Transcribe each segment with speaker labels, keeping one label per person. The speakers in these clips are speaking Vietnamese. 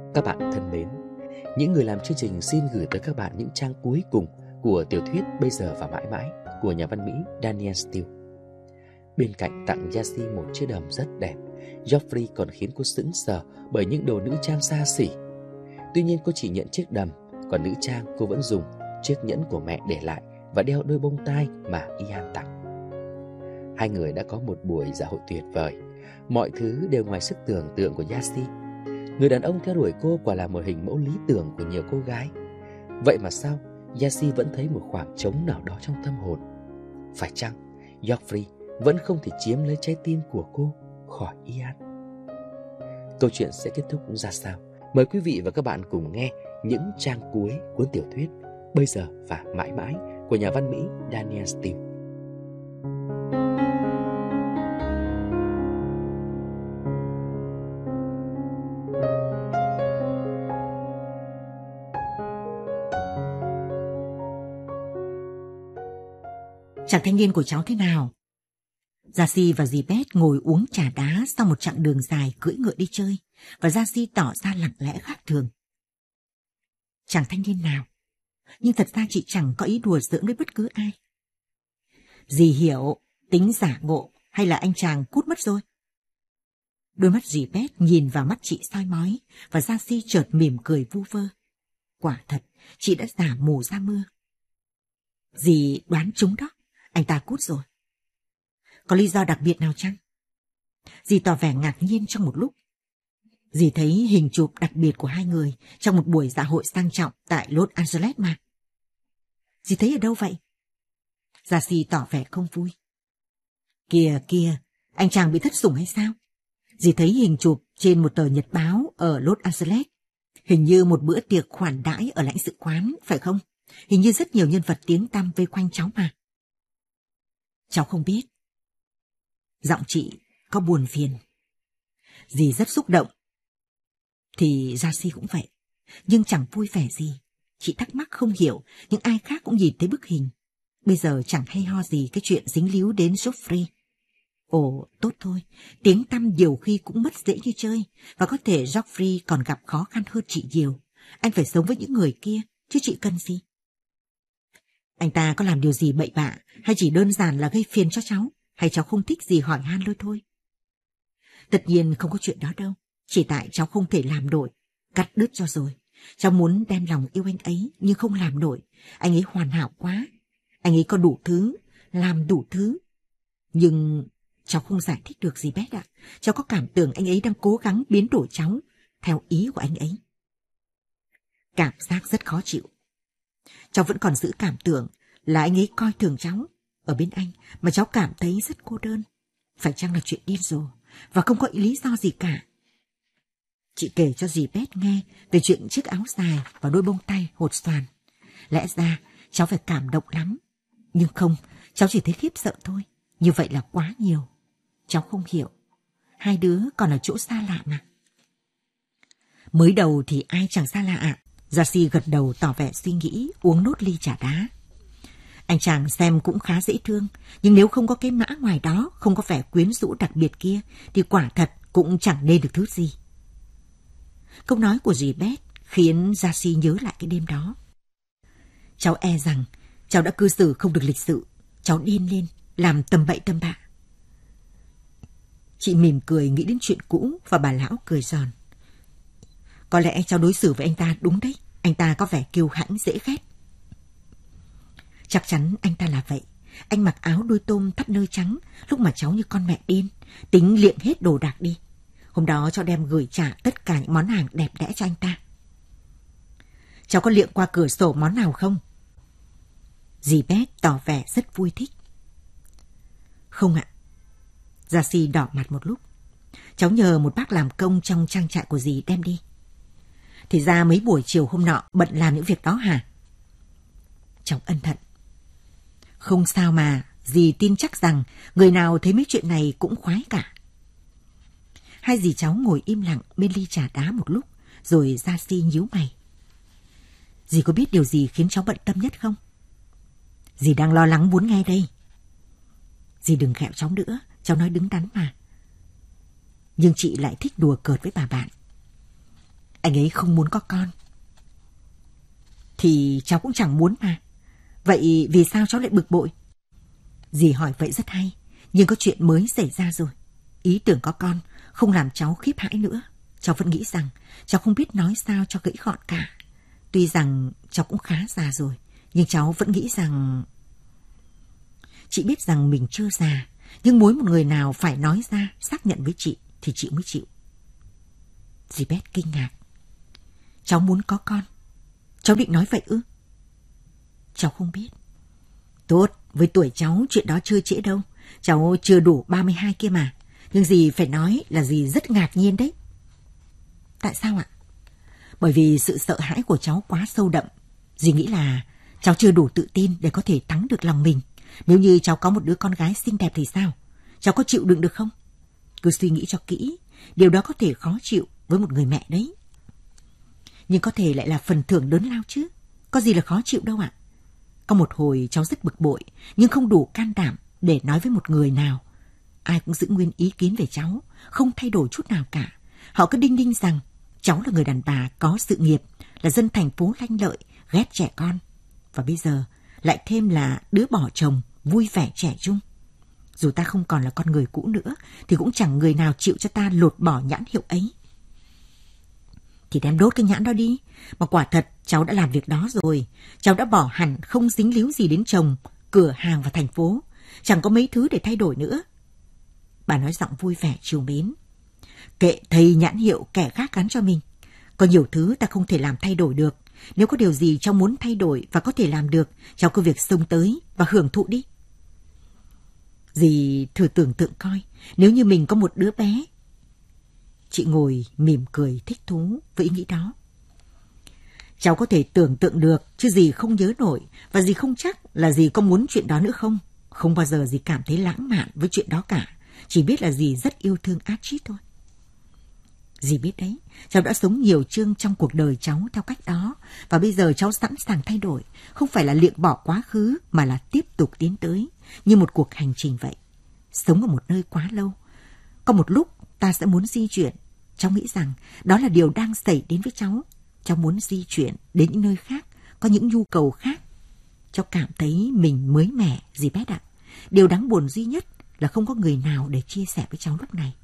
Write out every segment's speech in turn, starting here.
Speaker 1: Các bạn thân mến, những người làm chương trình xin gửi tới các bạn những trang cuối cùng của tiểu thuyết Bây giờ và mãi mãi của nhà văn Mỹ Danielle Steel. Bên cạnh tặng Yasi một chiếc đầm rất đẹp, Joffrey còn khiến cô sững sờ bởi những đồ nữ trang xa xỉ. Tuy nhiên cô chỉ nhận chiếc đầm, còn nữ trang cô vẫn dùng chiếc nhẫn của mẹ để lại và đeo đôi bông tai mà Ian tặng. Hai người đã có một buổi dạ hội tuyệt vời. Mọi thứ đều ngoài sức tưởng tượng của Yasi. Người đàn ông theo đuổi cô quả là một hình mẫu lý tưởng của nhiều cô gái. Vậy mà sao Yasi vẫn thấy một khoảng trống nào đó trong tâm hồn? Phải chăng Joffrey vẫn không thể chiếm lấy trái tim của cô khỏi Ian? Câu chuyện sẽ kết thúc ra sao? Mời quý vị và các bạn cùng nghe những trang cuối cuốn tiểu thuyết Bây giờ và mãi mãi của nhà văn Mỹ Danielle Steel.
Speaker 2: Chàng thanh niên của cháu thế nào? Yasi và dì Beth ngồi uống trà đá sau một chặng đường dài cưỡi ngựa đi chơi, và Yasi tỏ ra lặng lẽ khác thường. Chàng thanh niên nào? Nhưng thật ra chị chẳng có ý đùa giỡn với bất cứ ai. Dì hiểu tính giả ngộ hay là anh chàng cút mất rồi? Đôi mắt dì Beth nhìn vào mắt chị soi mói, và Yasi chợt mỉm cười vu vơ. Quả thật, chị đã giả mù ra mưa. Dì đoán trúng đó, anh ta cút rồi. Có lý do đặc biệt nào chăng? Dì tỏ vẻ ngạc nhiên trong một lúc. Dì thấy hình chụp đặc biệt của hai người trong một buổi dạ hội sang trọng tại Los Angeles mà. Dì thấy ở đâu vậy? Yasi tỏ vẻ không vui. Kìa kìa, anh chàng bị thất sủng hay sao? Dì thấy hình chụp trên một tờ nhật báo ở Los Angeles. Hình như một bữa tiệc khoản đãi ở lãnh sự quán, phải không? Hình như rất nhiều nhân vật tiếng tăm vây quanh cháu mà. Cháu không biết. Giọng chị có buồn phiền. Dì rất xúc động. Thì Yasi cũng vậy. Nhưng chẳng vui vẻ gì. Chị thắc mắc không hiểu, nhưng ai khác cũng nhìn thấy bức hình. Bây giờ chẳng hay ho gì cái chuyện dính líu đến Joffrey. Ồ, tốt thôi. Tiếng tăm nhiều khi cũng mất dễ như chơi. Và có thể Joffrey còn gặp khó khăn hơn chị nhiều. Anh phải sống với những người kia, chứ chị cần gì? Anh ta có làm điều gì bậy bạ, hay chỉ đơn giản là gây phiền cho cháu, hay cháu không thích gì hỏi han lôi thôi? Tất nhiên không có chuyện đó đâu, chỉ tại cháu không thể làm nổi, cắt đứt cho rồi. Cháu muốn đem lòng yêu anh ấy, nhưng không làm nổi. Anh ấy hoàn hảo quá, anh ấy có đủ thứ, làm đủ thứ. Nhưng cháu không giải thích được gì Beth ạ. Cháu có cảm tưởng anh ấy đang cố gắng biến đổi cháu theo ý của anh ấy. Cảm giác rất khó chịu. Cháu vẫn còn giữ cảm tưởng là anh ấy coi thường cháu. Ở bên anh mà cháu cảm thấy rất cô đơn. Phải chăng là chuyện điên rồ và không có lý do gì cả? Chị kể cho dì Beth nghe về chuyện chiếc áo dài và đôi bông tai hột xoàn. Lẽ ra cháu phải cảm động lắm. Nhưng không, cháu chỉ thấy khiếp sợ thôi. Như vậy là quá nhiều. Cháu không hiểu. Hai đứa còn ở chỗ xa lạ mà. Mới đầu thì ai chẳng xa lạ ạ. Yasi gật đầu tỏ vẻ suy nghĩ, uống nốt ly trà đá. Anh chàng xem cũng khá dễ thương, nhưng nếu không có cái mã ngoài đó, không có vẻ quyến rũ đặc biệt kia, thì quả thật cũng chẳng nên được thứ gì. Câu nói của dì Beth khiến Yasi nhớ lại cái đêm đó. Cháu e rằng cháu đã cư xử không được lịch sự, cháu điên lên, làm tầm bậy tầm bạ. Chị mỉm cười nghĩ đến chuyện cũ và bà lão cười giòn. Có lẽ cháu đối xử với anh ta đúng đấy, anh ta có vẻ kiêu hãnh dễ ghét. Chắc chắn anh ta là vậy. Anh mặc áo đuôi tôm thắt nơ trắng, lúc mà cháu như con mẹ điên, tính liệng hết đồ đạc đi. Hôm đó cháu đem gửi trả tất cả những món hàng đẹp đẽ cho anh ta. Cháu có liệng qua cửa sổ món nào không? Dì Beth tỏ vẻ rất vui thích. Không ạ. Yasi đỏ mặt một lúc. Cháu nhờ một bác làm công trong trang trại của dì đem đi. Thì ra mấy buổi chiều hôm nọ bận làm những việc đó hả? Cháu ân hận. Không sao mà, dì tin chắc rằng người nào thấy mấy chuyện này cũng khoái cả. Hai dì cháu ngồi im lặng bên ly trà đá một lúc, rồi Yasi nhíu mày. Dì có biết điều gì khiến cháu bận tâm nhất không? Dì đang lo lắng muốn nghe đây. Dì đừng ghẹo cháu nữa, cháu nói đứng đắn mà. Nhưng chị lại thích đùa cợt với bà bạn. Anh ấy không muốn có con. Thì cháu cũng chẳng muốn mà. Vậy vì sao cháu lại bực bội? Dì hỏi vậy rất hay, nhưng có chuyện mới xảy ra rồi. Ý tưởng có con không làm cháu khiếp hãi nữa. Cháu vẫn nghĩ rằng cháu không biết nói sao cho gãy gọn cả. Tuy rằng cháu cũng khá già rồi, nhưng cháu vẫn nghĩ rằng... Chị biết rằng mình chưa già, nhưng muốn một người nào phải nói ra, xác nhận với chị thì chị mới chịu. Dì Bét kinh ngạc. Cháu muốn có con. Cháu định nói vậy ư? Cháu không biết. Tốt, với tuổi cháu chuyện đó chưa trễ đâu. Cháu chưa đủ 32 kia mà. Nhưng dì phải nói là dì rất ngạc nhiên đấy. Tại sao ạ? Bởi vì sự sợ hãi của cháu quá sâu đậm. Dì nghĩ là cháu chưa đủ tự tin để có thể thắng được lòng mình. Nếu như cháu có một đứa con gái xinh đẹp thì sao? Cháu có chịu đựng được không? Cứ suy nghĩ cho kỹ. Điều đó có thể khó chịu với một người mẹ đấy. Nhưng có thể lại là phần thưởng lớn lao chứ. Có gì là khó chịu đâu ạ. Có một hồi cháu rất bực bội, nhưng không đủ can đảm để nói với một người nào. Ai cũng giữ nguyên ý kiến về cháu, không thay đổi chút nào cả. Họ cứ đinh ninh rằng cháu là người đàn bà có sự nghiệp, là dân thành phố lanh lợi, ghét trẻ con. Và bây giờ lại thêm là đứa bỏ chồng, vui vẻ trẻ trung. Dù ta không còn là con người cũ nữa, thì cũng chẳng người nào chịu cho ta lột bỏ nhãn hiệu ấy. Thì đem đốt cái nhãn đó đi. Mà quả thật cháu đã làm việc đó rồi. Cháu đã bỏ hẳn không dính líu gì đến chồng, cửa hàng và thành phố. Chẳng có mấy thứ để thay đổi nữa. Bà nói giọng vui vẻ trìu mến. Kệ thầy nhãn hiệu kẻ khác gắn cho mình. Có nhiều thứ ta không thể làm thay đổi được. Nếu có điều gì cháu muốn thay đổi và có thể làm được, cháu cứ việc xông tới và hưởng thụ đi. Dì thử tưởng tượng coi, nếu như mình có một đứa bé. Chị ngồi mỉm cười thích thú với ý nghĩ đó. Cháu có thể tưởng tượng được, chứ dì không nhớ nổi, và dì không chắc là dì có muốn chuyện đó nữa không. Không bao giờ dì cảm thấy lãng mạn với chuyện đó cả. Chỉ biết là dì rất yêu thương Archie thôi. Dì biết đấy, cháu đã sống nhiều chương trong cuộc đời cháu theo cách đó, và bây giờ cháu sẵn sàng thay đổi. Không phải là liệng bỏ quá khứ, mà là tiếp tục tiến tới, như một cuộc hành trình vậy. Sống ở một nơi quá lâu, có một lúc ta sẽ muốn di chuyển. Cháu nghĩ rằng đó là điều đang xảy đến với cháu. Cháu muốn di chuyển đến những nơi khác, có những nhu cầu khác. Cháu cảm thấy mình mới mẻ, dì Bét ạ. Điều đáng buồn duy nhất là không có người nào để chia sẻ với cháu lúc này.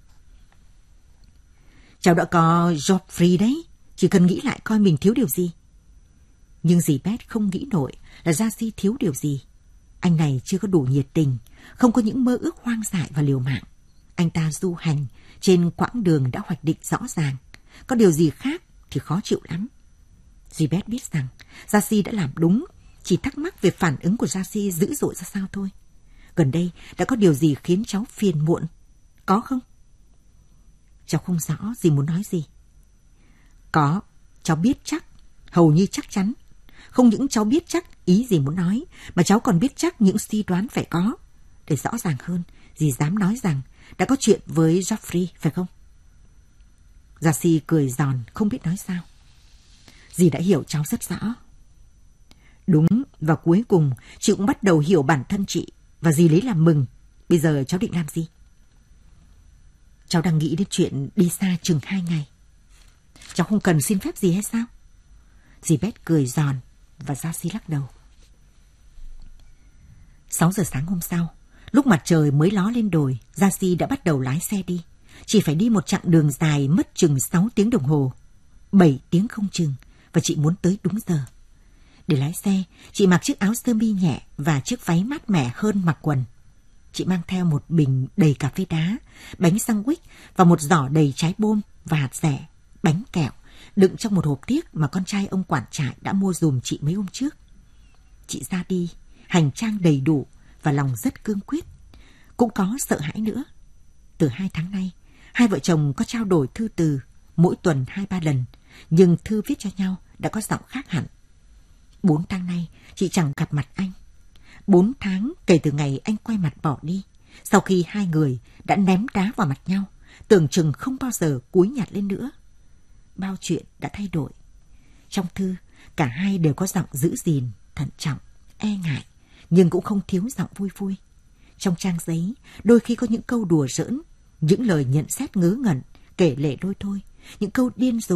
Speaker 2: Cháu đã có Geoffrey đấy, chỉ cần nghĩ lại coi mình thiếu điều gì. Nhưng dì Bét không nghĩ nổi là Darcy thiếu điều gì. Anh này chưa có đủ nhiệt tình, không có những mơ ước hoang dại và liều mạng. Anh ta du hành trên quãng đường đã hoạch định rõ ràng. Có điều gì khác thì khó chịu lắm. Dì Bét biết rằng Darcy đã làm đúng, chỉ thắc mắc về phản ứng của Darcy dữ dội ra sao thôi. Gần đây đã có điều gì khiến cháu phiền muộn, có không? Cháu không rõ dì muốn nói gì. Có, cháu biết chắc, hầu như chắc chắn. Không những cháu biết chắc ý dì muốn nói, mà cháu còn biết chắc những suy đoán phải có. Để rõ ràng hơn, dì dám nói rằng đã có chuyện với Geoffrey, phải không? Darcy cười giòn, không biết nói sao. Dì đã hiểu cháu rất rõ. Đúng, và cuối cùng chị cũng bắt đầu hiểu bản thân chị, và dì lấy làm mừng. Bây giờ cháu định làm gì? Cháu đang nghĩ đến chuyện đi xa chừng 2 ngày. Cháu không cần xin phép gì hay sao? Dì Bét cười giòn, và Darcy lắc đầu. 6 giờ sáng hôm sau, lúc mặt trời mới ló lên đồi, Darcy đã bắt đầu lái xe đi. Chị phải đi một chặng đường dài mất chừng 6 tiếng đồng hồ, 7 tiếng không chừng, và chị muốn tới đúng giờ. Để lái xe, chị mặc chiếc áo sơ mi nhẹ và chiếc váy mát mẻ hơn mặc quần. Chị mang theo một bình đầy cà phê đá, bánh sandwich và một giỏ đầy trái bôm và hạt dẻ, bánh kẹo, đựng trong một hộp thiếc mà con trai ông quản trại đã mua giùm chị mấy hôm trước. Chị ra đi, hành trang đầy đủ và lòng rất cương quyết. Cũng có sợ hãi nữa. Từ 2 tháng nay, hai vợ chồng có trao đổi thư từ, mỗi tuần 2-3 lần, nhưng thư viết cho nhau đã có giọng khác hẳn. 4 tháng nay, chị chẳng gặp mặt anh. 4 tháng kể từ ngày anh quay mặt bỏ đi, sau khi hai người đã ném đá vào mặt nhau, tưởng chừng không bao giờ cúi nhặt lên nữa. Bao chuyện đã thay đổi. Trong thư, cả hai đều có giọng giữ gìn, thận trọng, e ngại, nhưng cũng không thiếu giọng vui vui. Trong trang giấy, đôi khi có những câu đùa giỡn, những lời nhận xét ngớ ngẩn, kể lể đôi thôi, những câu điên rồ,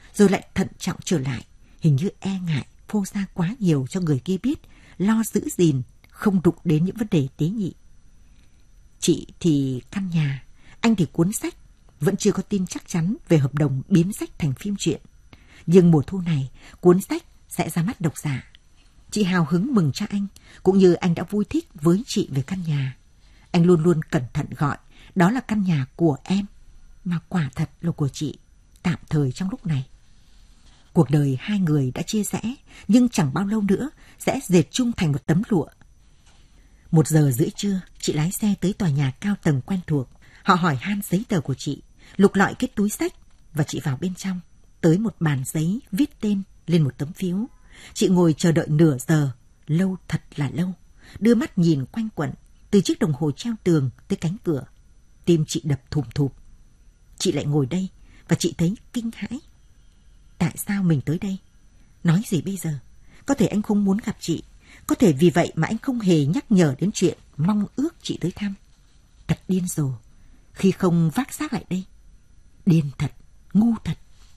Speaker 2: rồi lại thận trọng trở lại, hình như e ngại phô ra quá nhiều cho người kia biết, lo giữ gìn, không đụng đến những vấn đề tế nhị. Chị thì căn nhà, anh thì cuốn sách, vẫn chưa có tin chắc chắn về hợp đồng biến sách thành phim truyện. Nhưng mùa thu này, cuốn sách sẽ ra mắt độc giả. Chị hào hứng mừng cho anh, cũng như anh đã vui thích với chị về căn nhà. Anh luôn luôn cẩn thận gọi, đó là căn nhà của em, mà quả thật là của chị, tạm thời trong lúc này. Cuộc đời hai người đã chia rẽ, nhưng chẳng bao lâu nữa sẽ dệt chung thành một tấm lụa. 1:30 trưa, chị lái xe tới tòa nhà cao tầng quen thuộc. Họ hỏi han giấy tờ của chị, lục lọi cái túi xách, và chị vào bên trong, tới một bàn giấy viết tên lên một tấm phiếu. Chị ngồi chờ đợi nửa giờ, lâu thật là lâu, đưa mắt nhìn quanh quẩn, từ chiếc đồng hồ treo tường tới cánh cửa. Tim chị đập thùm thụp. Chị lại ngồi đây, và chị thấy kinh hãi. Tại sao mình tới đây? Nói gì bây giờ? Có thể anh không muốn gặp chị, có thể vì vậy mà anh không hề nhắc nhở đến chuyện mong ước chị tới thăm. Thật điên rồ, khi không vác xác lại đây. Điên thật, ngu thật.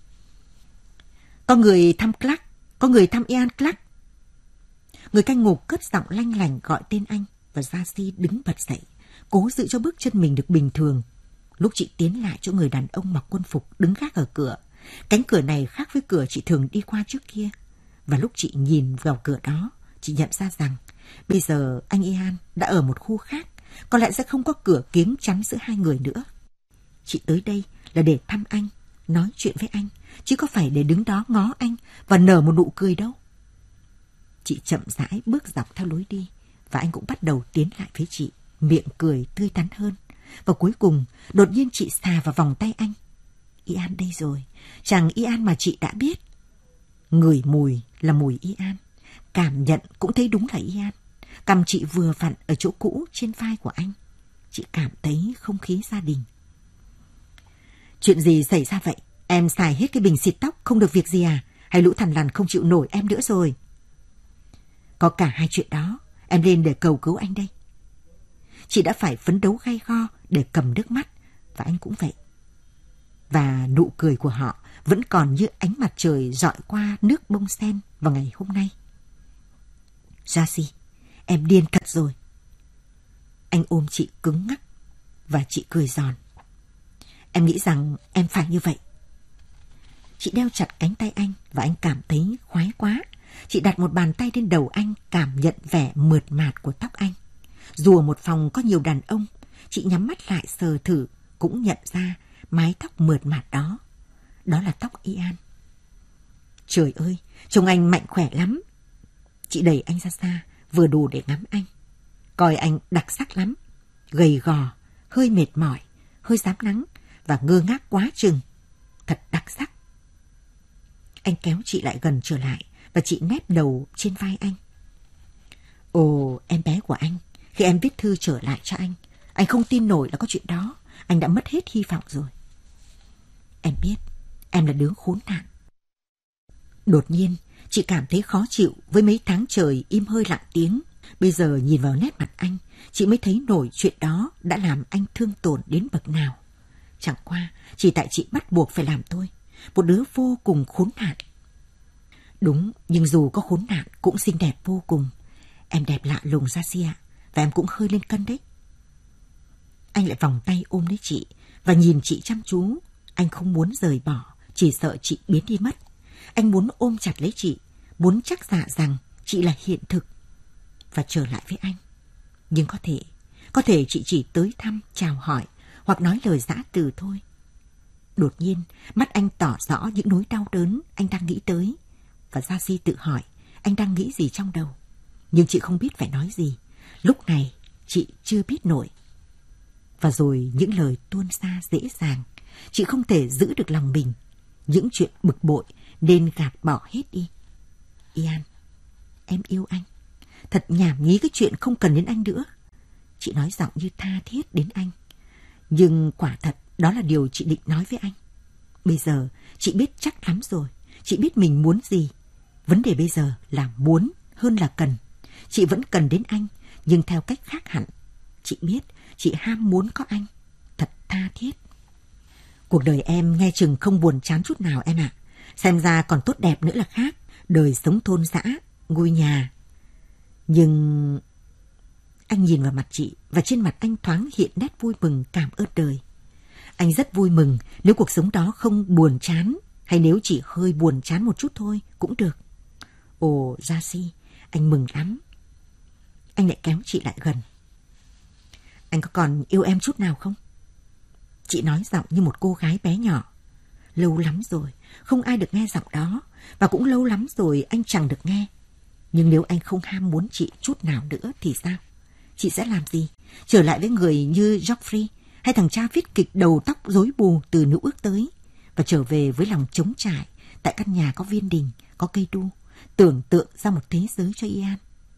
Speaker 2: Có người thăm Clark, có người thăm Ian Clark. Người canh ngục cất giọng lanh lảnh gọi tên anh, và Darcy đứng bật dậy, cố giữ cho bước chân mình được bình thường. Lúc chị tiến lại chỗ người đàn ông mặc quân phục đứng gác ở cửa, cánh cửa này khác với cửa chị thường đi qua trước kia. Và lúc chị nhìn vào cửa đó, chị nhận ra rằng bây giờ anh Ian đã ở một khu khác, có lẽ sẽ không có cửa kiếng chắn giữa hai người nữa. Chị tới đây là để thăm anh, nói chuyện với anh, chứ có phải để đứng đó ngó anh và nở một nụ cười đâu. Chị chậm rãi bước dọc theo lối đi, và anh cũng bắt đầu tiến lại phía chị, miệng cười tươi tắn hơn. Và cuối cùng, đột nhiên chị xà vào vòng tay anh. Ian đây rồi, chàng Ian mà chị đã biết. Ngửi mùi là mùi Ian, cảm nhận cũng thấy đúng là Ian. Cằm chị vừa vặn ở chỗ cũ trên vai của anh. Chị cảm thấy không khí gia đình. Chuyện gì xảy ra vậy? Em xài hết cái bình xịt tóc không được việc gì à? Hay lũ thằn lằn không chịu nổi em nữa rồi? Có cả hai chuyện đó. Em lên để cầu cứu anh đây. Chị đã phải phấn đấu gay go để cầm nước mắt, và anh cũng vậy. Và nụ cười của họ vẫn còn như ánh mặt trời rọi qua nước bông sen vào ngày hôm nay. Darcy, em điên thật rồi. Anh ôm chị cứng ngắc, và chị cười giòn. Em nghĩ rằng em phải như vậy. Chị đeo chặt cánh tay anh, và anh cảm thấy khoái quá. Chị đặt một bàn tay lên đầu anh, cảm nhận vẻ mượt mạt của tóc anh. Dù ở một phòng có nhiều đàn ông, chị nhắm mắt lại sờ thử, cũng nhận ra mái tóc mượt mạt đó. Đó là tóc Ian. Trời ơi, trông anh mạnh khỏe lắm. Chị đẩy anh ra xa, vừa đủ để ngắm anh. Coi anh đặc sắc lắm. Gầy gò, hơi mệt mỏi, hơi rám nắng, và ngơ ngác quá chừng. Thật đặc sắc. Anh kéo chị lại gần trở lại, và chị nép đầu trên vai anh. Ồ, em bé của anh, khi em viết thư trở lại cho anh không tin nổi là có chuyện đó. Anh đã mất hết hy vọng rồi. Em biết, em là đứa khốn nạn. Đột nhiên, chị cảm thấy khó chịu với mấy tháng trời im hơi lặng tiếng. Bây giờ nhìn vào nét mặt anh, chị mới thấy nổi chuyện đó đã làm anh thương tổn đến bậc nào. Chẳng qua, chỉ tại chị bắt buộc phải làm thôi. Một đứa vô cùng khốn nạn. Đúng, nhưng dù có khốn nạn cũng xinh đẹp vô cùng. Em đẹp lạ lùng Darcy ạ, và em cũng hơi lên cân đấy. Anh lại vòng tay ôm lấy chị và nhìn chị chăm chú. Anh không muốn rời bỏ, chỉ sợ chị biến đi mất. Anh muốn ôm chặt lấy chị, muốn chắc dạ rằng chị là hiện thực và trở lại với anh. Nhưng có thể chị chỉ tới thăm, chào hỏi hoặc nói lời giã từ thôi. Đột nhiên, mắt anh tỏ rõ những nỗi đau đớn anh đang nghĩ tới. Và Darcy tự hỏi anh đang nghĩ gì trong đầu. Nhưng chị không biết phải nói gì. Lúc này, chị chưa biết nổi. Và rồi những lời tuôn ra dễ dàng. Chị không thể giữ được lòng mình. Những chuyện bực bội nên gạt bỏ hết đi. Ian, em yêu anh. Thật nhảm nhí cái chuyện không cần đến anh nữa. Chị nói giọng như tha thiết đến anh. Nhưng quả thật đó là điều chị định nói với anh. Bây giờ chị biết chắc lắm rồi. Chị biết mình muốn gì. Vấn đề bây giờ là muốn hơn là cần. Chị vẫn cần đến anh, nhưng theo cách khác hẳn. Chị biết chị ham muốn có anh. Thật tha thiết. Cuộc đời em nghe chừng không buồn chán chút nào em ạ. Xem ra còn tốt đẹp nữa là khác, đời sống thôn dã, ngôi nhà. Nhưng... Anh nhìn vào mặt chị và trên mặt anh thoáng hiện nét vui mừng cảm ơn đời. Anh rất vui mừng nếu cuộc sống đó không buồn chán, hay nếu chỉ hơi buồn chán một chút thôi cũng được. Ồ, Gia-si, anh mừng lắm. Anh lại kéo chị lại gần. Anh có còn yêu em chút nào không? Chị nói giọng như một cô gái bé nhỏ. Lâu lắm rồi, không ai được nghe giọng đó, và cũng lâu lắm rồi anh chẳng được nghe. Nhưng nếu anh không ham muốn chị chút nào nữa thì sao? Chị sẽ làm gì? Trở lại với người như Geoffrey, hay thằng cha viết kịch đầu tóc rối bù từ Nữ Ước tới, và trở về với lòng trống trải, tại căn nhà có viên đình, có cây đu, tưởng tượng ra một thế giới cho Ian.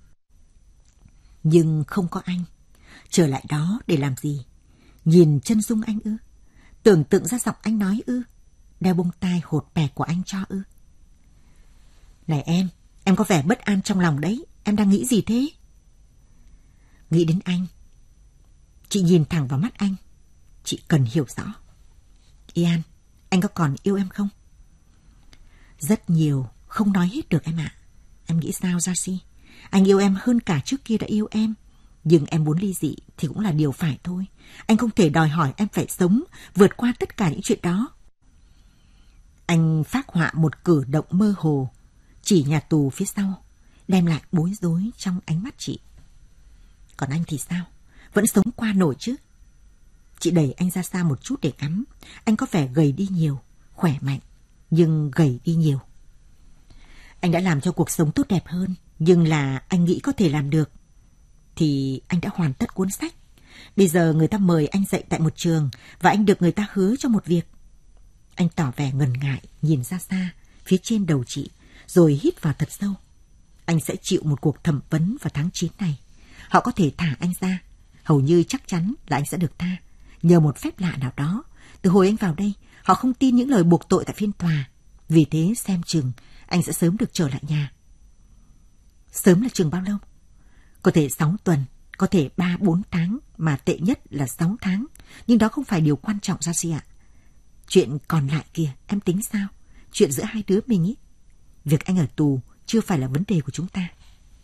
Speaker 2: Nhưng không có anh. Trở lại đó để làm gì? Nhìn chân dung anh ư? Tưởng tượng ra giọng anh nói ư? Đeo bông tai hột bẹt của anh cho ư? Này em có vẻ bất an trong lòng đấy. Em đang nghĩ gì thế? Nghĩ đến anh. Chị nhìn thẳng vào mắt anh. Chị cần hiểu rõ. Ian, anh có còn yêu em không? Rất nhiều, không nói hết được em ạ. Em nghĩ sao, Gia-si? Anh yêu em hơn cả trước kia đã yêu em. Nhưng em muốn ly dị thì cũng là điều phải thôi. Anh không thể đòi hỏi em phải sống, vượt qua tất cả những chuyện đó. Anh phác họa một cử động mơ hồ, chỉ nhà tù phía sau, đem lại bối rối trong ánh mắt chị. Còn anh thì sao? Vẫn sống qua nổi chứ? Chị đẩy anh ra xa một chút để ngắm. Anh có vẻ gầy đi nhiều, khỏe mạnh, nhưng gầy đi nhiều. Anh đã làm cho cuộc sống tốt đẹp hơn, nhưng là anh nghĩ có thể làm được. Thì anh đã hoàn tất cuốn sách. Bây giờ người ta mời anh dạy tại một trường, và anh được người ta hứa cho một việc. Anh tỏ vẻ ngần ngại, nhìn ra xa, phía trên đầu chị, rồi hít vào thật sâu. Anh sẽ chịu một cuộc thẩm vấn vào tháng 9 này. Họ có thể thả anh ra. Hầu như chắc chắn là anh sẽ được tha. Nhờ một phép lạ nào đó, từ hồi anh vào đây, họ không tin những lời buộc tội tại phiên tòa. Vì thế xem chừng anh sẽ sớm được trở lại nhà. Sớm là chừng bao lâu? Có thể 6 tuần, có thể 3-4 tháng, mà tệ nhất là 6 tháng. Nhưng đó không phải điều quan trọng, Gia-si ạ. Chuyện còn lại kìa, em tính sao? Chuyện giữa hai đứa mình ý. Việc anh ở tù chưa phải là vấn đề của chúng ta.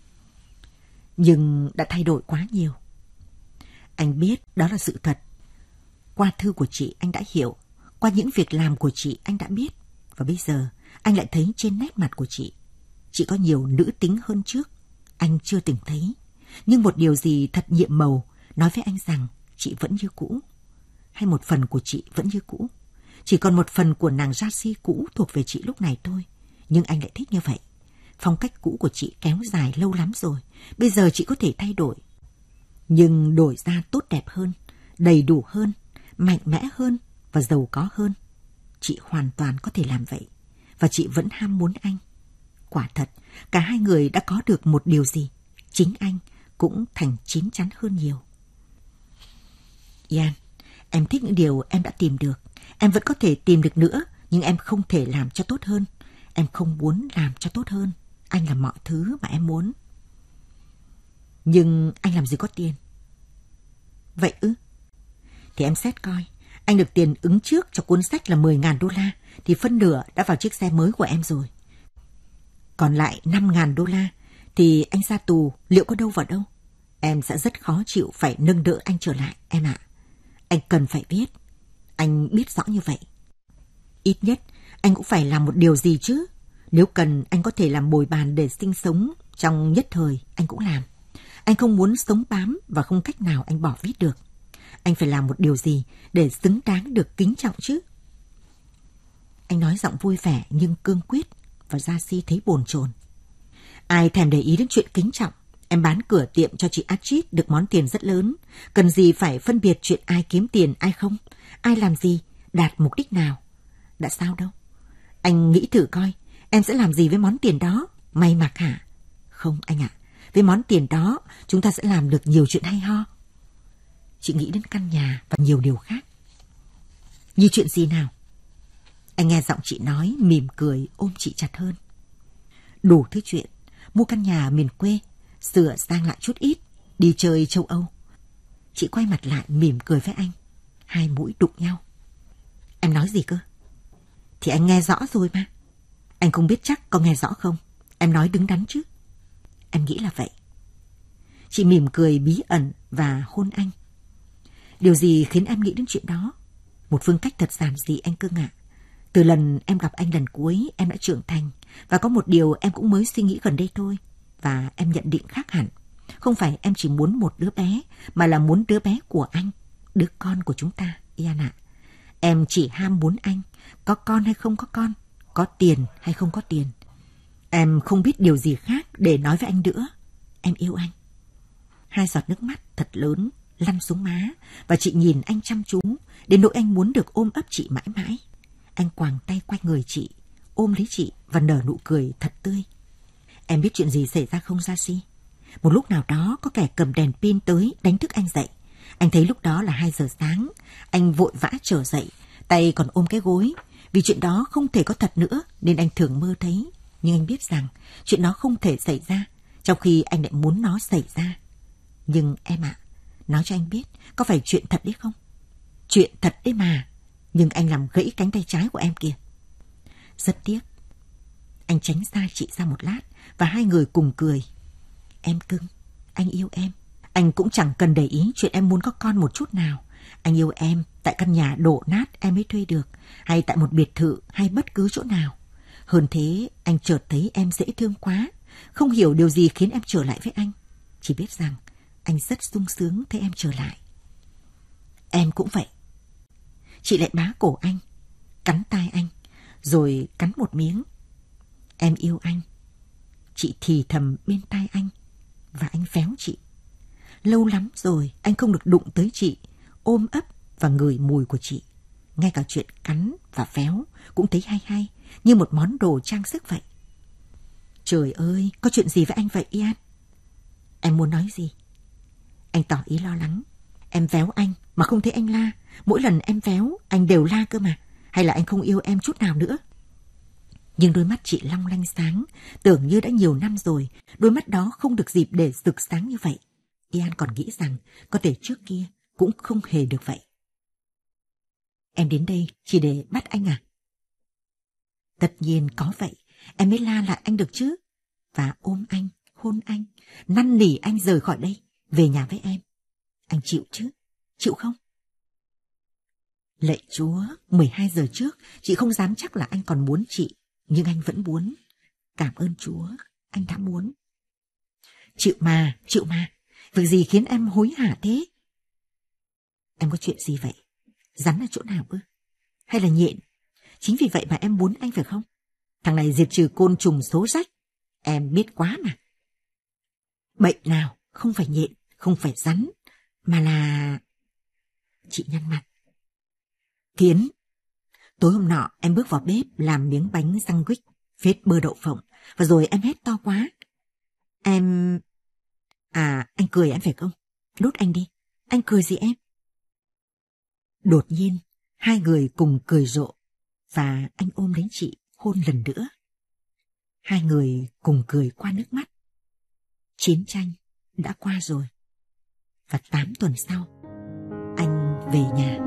Speaker 2: Nhưng đã thay đổi quá nhiều. Anh biết đó là sự thật. Qua thư của chị anh đã hiểu. Qua những việc làm của chị anh đã biết. Và bây giờ anh lại thấy trên nét mặt của chị có nhiều nữ tính hơn trước. Anh chưa từng thấy. Nhưng một điều gì thật nhiệm màu nói với anh rằng chị vẫn như cũ. Hay một phần của chị vẫn như cũ. Chỉ còn một phần của nàng Gia-si cũ thuộc về chị lúc này thôi. Nhưng anh lại thích như vậy. Phong cách cũ của chị kéo dài lâu lắm rồi. Bây giờ chị có thể thay đổi. Nhưng đổi ra tốt đẹp hơn, đầy đủ hơn, mạnh mẽ hơn và giàu có hơn. Chị hoàn toàn có thể làm vậy. Và chị vẫn ham muốn anh. Quả thật, cả hai người đã có được một điều gì. Chính anh cũng thành chín chắn hơn nhiều. Ian, em thích những điều em đã tìm được. Em vẫn có thể tìm được nữa, nhưng em không thể làm cho tốt hơn. Em không muốn làm cho tốt hơn. Anh là mọi thứ mà em muốn. Nhưng anh làm gì có tiền? Vậy ư? Thì em xét coi. Anh được tiền ứng trước cho cuốn sách là 10.000 đô la, thì phân nửa đã vào chiếc xe mới của em rồi. Còn lại 5.000 đô la, thì anh ra tù liệu có đâu vào đâu. Em sẽ rất khó chịu phải nâng đỡ anh trở lại, em ạ. Anh cần phải biết. Anh biết rõ như vậy. Ít nhất, anh cũng phải làm một điều gì chứ. Nếu cần, anh có thể làm bồi bàn để sinh sống trong nhất thời, anh cũng làm. Anh không muốn sống bám và không cách nào anh bỏ viết được. Anh phải làm một điều gì để xứng đáng được kính trọng chứ. Anh nói giọng vui vẻ nhưng cương quyết, và Gia-si thấy bồn chồn. Ai thèm để ý đến chuyện kính trọng. Em bán cửa tiệm cho chị Archie được món tiền rất lớn. Cần gì phải phân biệt chuyện ai kiếm tiền ai không. Ai làm gì, đạt mục đích nào. Đã sao đâu. Anh nghĩ thử coi, em sẽ làm gì với món tiền đó? May mặc hả? Không anh ạ. Với món tiền đó, chúng ta sẽ làm được nhiều chuyện hay ho. Chị nghĩ đến căn nhà và nhiều điều khác. Như chuyện gì nào? Anh nghe giọng chị nói, mỉm cười, ôm chị chặt hơn. Đủ thứ chuyện. Mua căn nhà miền quê, sửa sang lại chút ít, đi chơi châu Âu. Chị quay mặt lại mỉm cười với anh. Hai mũi đụng nhau. Em nói gì cơ? Thì anh nghe rõ rồi mà. Anh không biết chắc có nghe rõ không? Em nói đứng đắn chứ? Em nghĩ là vậy. Chị mỉm cười bí ẩn và hôn anh. Điều gì khiến em nghĩ đến chuyện đó? Một phương cách thật giản dị anh Cưng ạ. Từ lần em gặp anh lần cuối, em đã trưởng thành. Và có một điều em cũng mới suy nghĩ gần đây thôi. Và em nhận định khác hẳn. Không phải em chỉ muốn một đứa bé, mà là muốn đứa bé của anh, đứa con của chúng ta, Ian ạ. Em chỉ ham muốn anh, có con hay không có con, có tiền hay không có tiền. Em không biết điều gì khác để nói với anh nữa. Em yêu anh. 2 giọt nước mắt thật lớn lăn xuống má, và chị nhìn anh chăm chú, đến nỗi anh muốn được ôm ấp chị mãi mãi. Anh quàng tay quanh người chị, ôm lấy chị và nở nụ cười thật tươi. Em biết chuyện gì xảy ra không, Gia-si? Một lúc nào đó có kẻ cầm đèn pin tới đánh thức anh dậy. Anh thấy lúc đó là 2 giờ sáng. Anh vội vã trở dậy, tay còn ôm cái gối. Vì chuyện đó không thể có thật nữa nên anh thường mơ thấy. Nhưng anh biết rằng chuyện đó không thể xảy ra, trong khi anh lại muốn nó xảy ra. Nhưng em ạ, nói cho anh biết, có phải chuyện thật đấy không? Chuyện thật đấy mà. Nhưng anh làm gãy cánh tay trái của em kìa. Rất tiếc. Anh tránh xa chị ra một lát và hai người cùng cười. Em cưng, anh yêu em. Anh cũng chẳng cần để ý chuyện em muốn có con một chút nào. Anh yêu em tại căn nhà đổ nát em mới thuê được, hay tại một biệt thự, hay bất cứ chỗ nào. Hơn thế, anh chợt thấy em dễ thương quá. Không hiểu điều gì khiến em trở lại với anh. Chỉ biết rằng anh rất sung sướng thấy em trở lại. Em cũng vậy. Chị lại bá cổ anh, cắn tai anh, rồi cắn một miếng. Em yêu anh. Chị thì thầm bên tai anh, và anh véo chị. Lâu lắm rồi anh không được đụng tới chị, ôm ấp và ngửi mùi của chị. Ngay cả chuyện cắn và véo cũng thấy hay hay, như một món đồ trang sức vậy. Trời ơi, có chuyện gì với anh vậy Ian? Em muốn nói gì? Anh tỏ ý lo lắng. Em véo anh mà không thấy anh la. Mỗi lần em véo anh đều la cơ mà. Hay là anh không yêu em chút nào nữa? Nhưng đôi mắt chị long lanh sáng, tưởng như đã nhiều năm rồi, đôi mắt đó không được dịp để rực sáng như vậy. Ian còn nghĩ rằng có thể trước kia cũng không hề được vậy. Em đến đây chỉ để bắt anh à? Tất nhiên có vậy, em mới la lại anh được chứ. Và ôm anh, hôn anh, năn nỉ anh rời khỏi đây, về nhà với em. Anh chịu chứ? Chịu không? Lạy Chúa, 12 giờ trước, chị không dám chắc là anh còn muốn chị, nhưng anh vẫn muốn. Cảm ơn Chúa, anh đã muốn. Chịu mà, chịu mà. Việc gì khiến em hối hả thế? Em có chuyện gì vậy? Rắn ở chỗ nào ư? Hay là nhện? Chính vì vậy mà em muốn anh phải không? Thằng này diệt trừ côn trùng số rách. Em biết quá mà. Bệnh nào? Không phải nhện, không phải rắn, mà là... Chị nhăn mặt. Kiến. Tối hôm nọ em bước vào bếp làm miếng bánh sandwich phết bơ đậu phộng, và rồi em hét to quá. Em... À, anh cười em phải không? Đốt anh đi. Anh cười gì em? Đột nhiên, hai người cùng cười rộ, và anh ôm lấy chị, hôn lần nữa. Hai người cùng cười qua nước mắt. Chiến tranh đã qua rồi. Và 8 tuần sau, anh về nhà.